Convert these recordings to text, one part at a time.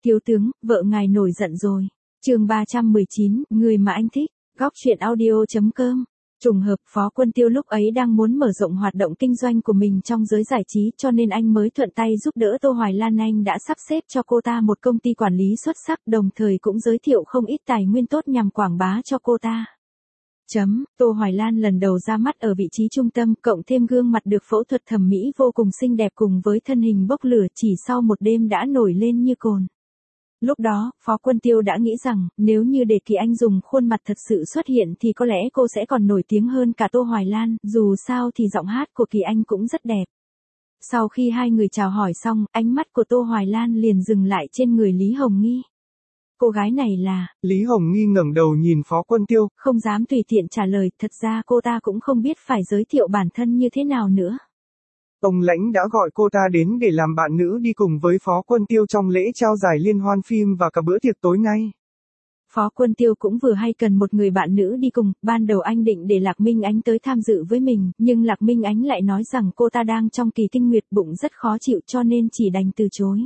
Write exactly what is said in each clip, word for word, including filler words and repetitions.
Thiếu tướng, vợ ngài nổi giận rồi. Chương ba trăm mười chín, người mà anh thích. Góc truyện audio chấm com. Trùng hợp Phó Quân Tiêu lúc ấy đang muốn mở rộng hoạt động kinh doanh của mình trong giới giải trí, cho nên anh mới thuận tay giúp đỡ Tô Hoài Lan. Anh đã sắp xếp cho cô ta một công ty quản lý xuất sắc, đồng thời cũng giới thiệu không ít tài nguyên tốt nhằm quảng bá cho cô ta. Chấm, Tô Hoài Lan lần đầu ra mắt ở vị trí trung tâm, cộng thêm gương mặt được phẫu thuật thẩm mỹ vô cùng xinh đẹp cùng với thân hình bốc lửa, chỉ sau một đêm đã nổi lên như cồn. Lúc đó, Phó Quân Tiêu đã nghĩ rằng, nếu như để Kỳ Anh dùng khuôn mặt thật sự xuất hiện thì có lẽ cô sẽ còn nổi tiếng hơn cả Tô Hoài Lan, dù sao thì giọng hát của Kỳ Anh cũng rất đẹp. Sau khi hai người chào hỏi xong, ánh mắt của Tô Hoài Lan liền dừng lại trên người Lý Hồng Nghi. Cô gái này là... Lý Hồng Nghi ngẩng đầu nhìn Phó Quân Tiêu, không dám tùy tiện trả lời, thật ra cô ta cũng không biết phải giới thiệu bản thân như thế nào nữa. Ông Lãnh đã gọi cô ta đến để làm bạn nữ đi cùng với Phó Quân Tiêu trong lễ trao giải liên hoan phim và cả bữa tiệc tối nay. Phó Quân Tiêu cũng vừa hay cần một người bạn nữ đi cùng, ban đầu anh định để Lạc Minh Ánh tới tham dự với mình, nhưng Lạc Minh Ánh lại nói rằng cô ta đang trong kỳ kinh nguyệt, bụng rất khó chịu cho nên chỉ đành từ chối.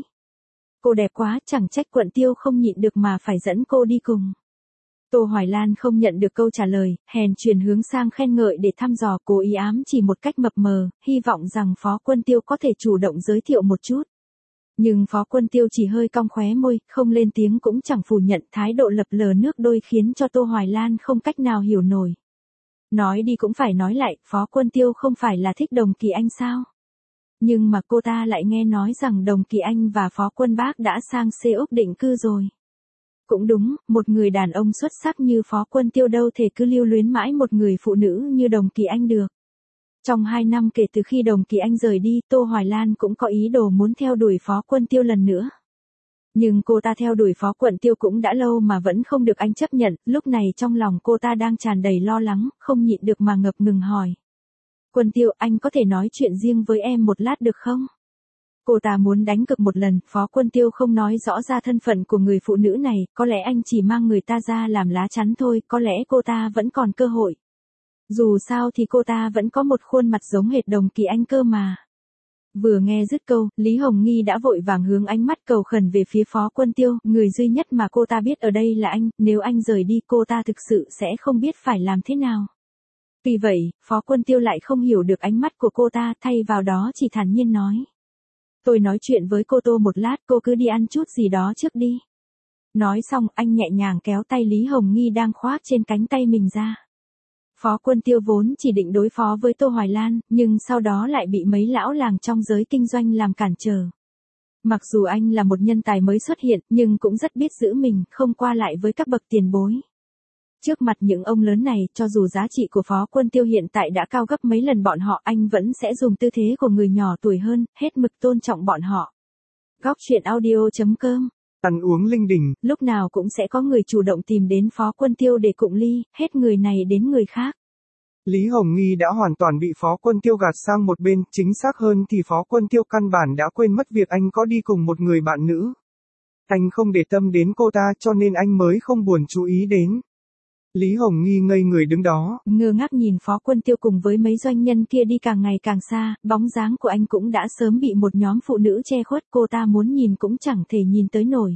Cô đẹp quá, chẳng trách Quận Tiêu không nhịn được mà phải dẫn cô đi cùng. Tô Hoài Lan không nhận được câu trả lời, hèn chuyển hướng sang khen ngợi để thăm dò, cố ý ám chỉ một cách mập mờ, hy vọng rằng Phó Quân Tiêu có thể chủ động giới thiệu một chút. Nhưng Phó Quân Tiêu chỉ hơi cong khóe môi, không lên tiếng cũng chẳng phủ nhận, thái độ lập lờ nước đôi khiến cho Tô Hoài Lan không cách nào hiểu nổi. Nói đi cũng phải nói lại, Phó Quân Tiêu không phải là thích Đồng Kỳ Anh sao? Nhưng mà cô ta lại nghe nói rằng Đồng Kỳ Anh và Phó Quân Bác đã sang xê úc định cư rồi. Cũng đúng, một người đàn ông xuất sắc như Phó Quân Tiêu đâu thể cứ lưu luyến mãi một người phụ nữ như Đồng Kỳ Anh được. Trong hai năm kể từ khi Đồng Kỳ Anh rời đi, Tô Hoài Lan cũng có ý đồ muốn theo đuổi Phó Quân Tiêu lần nữa. Nhưng cô ta theo đuổi Phó Quân Tiêu cũng đã lâu mà vẫn không được anh chấp nhận, lúc này trong lòng cô ta đang tràn đầy lo lắng, không nhịn được mà ngập ngừng hỏi. Quân Tiêu, anh có thể nói chuyện riêng với em một lát được không? Cô ta muốn đánh cược một lần, Phó Quân Tiêu không nói rõ ra thân phận của người phụ nữ này, có lẽ anh chỉ mang người ta ra làm lá chắn thôi, có lẽ cô ta vẫn còn cơ hội. Dù sao thì cô ta vẫn có một khuôn mặt giống hệt Đồng Kỳ Anh cơ mà. Vừa nghe dứt câu, Lý Hồng Nghi đã vội vàng hướng ánh mắt cầu khẩn về phía Phó Quân Tiêu, người duy nhất mà cô ta biết ở đây là anh, nếu anh rời đi cô ta thực sự sẽ không biết phải làm thế nào. Vì vậy, Phó Quân Tiêu lại không hiểu được ánh mắt của cô ta, thay vào đó chỉ thản nhiên nói. Tôi nói chuyện với cô Tô một lát, cô cứ đi ăn chút gì đó trước đi. Nói xong, anh nhẹ nhàng kéo tay Lý Hồng Nghi đang khoác trên cánh tay mình ra. Phó Quân Tiêu vốn chỉ định đối phó với Tô Hoài Lan, nhưng sau đó lại bị mấy lão làng trong giới kinh doanh làm cản trở. Mặc dù anh là một nhân tài mới xuất hiện, nhưng cũng rất biết giữ mình, không qua lại với các bậc tiền bối. Trước mặt những ông lớn này, cho dù giá trị của Phó Quân Tiêu hiện tại đã cao gấp mấy lần bọn họ, anh vẫn sẽ dùng tư thế của người nhỏ tuổi hơn, hết mực tôn trọng bọn họ. Góc truyện audio chấm com. Ăn uống linh đình. Lúc nào cũng sẽ có người chủ động tìm đến Phó Quân Tiêu để cụng ly, hết người này đến người khác. Lý Hồng Nghi đã hoàn toàn bị Phó Quân Tiêu gạt sang một bên, chính xác hơn thì Phó Quân Tiêu căn bản đã quên mất việc anh có đi cùng một người bạn nữ. Anh không để tâm đến cô ta cho nên anh mới không buồn chú ý đến. Lý Hồng Nghi ngây người đứng đó, ngơ ngác nhìn Phó Quân Tiêu cùng với mấy doanh nhân kia đi càng ngày càng xa, bóng dáng của anh cũng đã sớm bị một nhóm phụ nữ che khuất, cô ta muốn nhìn cũng chẳng thể nhìn tới nổi.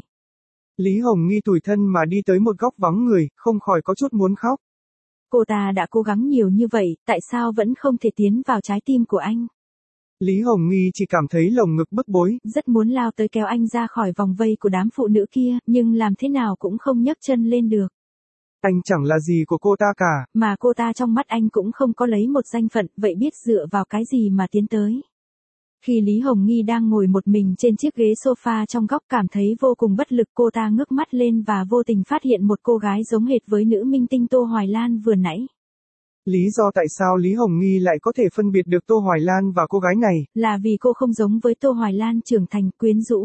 Lý Hồng Nghi tủi thân mà đi tới một góc vắng người, không khỏi có chút muốn khóc. Cô ta đã cố gắng nhiều như vậy, tại sao vẫn không thể tiến vào trái tim của anh? Lý Hồng Nghi chỉ cảm thấy lồng ngực bức bối, rất muốn lao tới kéo anh ra khỏi vòng vây của đám phụ nữ kia, nhưng làm thế nào cũng không nhấc chân lên được. Anh chẳng là gì của cô ta cả. Mà cô ta trong mắt anh cũng không có lấy một danh phận, vậy biết dựa vào cái gì mà tiến tới. Khi Lý Hồng Nghi đang ngồi một mình trên chiếc ghế sofa trong góc cảm thấy vô cùng bất lực, cô ta ngước mắt lên và vô tình phát hiện một cô gái giống hệt với nữ minh tinh Tô Hoài Lan vừa nãy. Lý do tại sao Lý Hồng Nghi lại có thể phân biệt được Tô Hoài Lan và cô gái này? Là vì cô không giống với Tô Hoài Lan trưởng thành quyến rũ.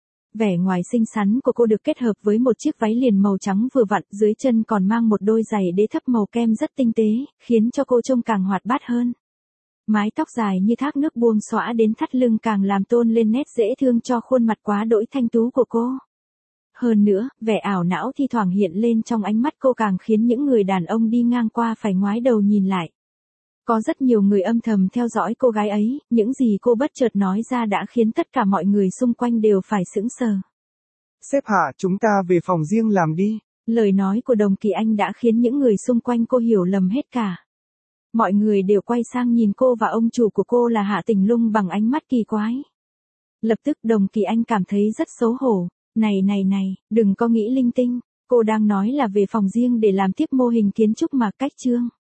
Vẻ ngoài xinh xắn của cô được kết hợp với một chiếc váy liền màu trắng vừa vặn, dưới chân còn mang một đôi giày đế thấp màu kem rất tinh tế, khiến cho cô trông càng hoạt bát hơn. Mái tóc dài như thác nước buông xõa đến thắt lưng càng làm tôn lên nét dễ thương cho khuôn mặt quá đỗi thanh tú của cô. Hơn nữa, vẻ ảo não thi thoảng hiện lên trong ánh mắt cô càng khiến những người đàn ông đi ngang qua phải ngoái đầu nhìn lại. Có rất nhiều người âm thầm theo dõi cô gái ấy, những gì cô bất chợt nói ra đã khiến tất cả mọi người xung quanh đều phải sững sờ. Sếp Hạ, chúng ta về phòng riêng làm đi. Lời nói của Đồng Kỳ Anh đã khiến những người xung quanh cô hiểu lầm hết cả. Mọi người đều quay sang nhìn cô và ông chủ của cô là Hạ Tình Lung bằng ánh mắt kỳ quái. Lập tức Đồng Kỳ Anh cảm thấy rất xấu hổ. Này này này, đừng có nghĩ linh tinh. Cô đang nói là về phòng riêng để làm tiếp mô hình kiến trúc mà, cách chương.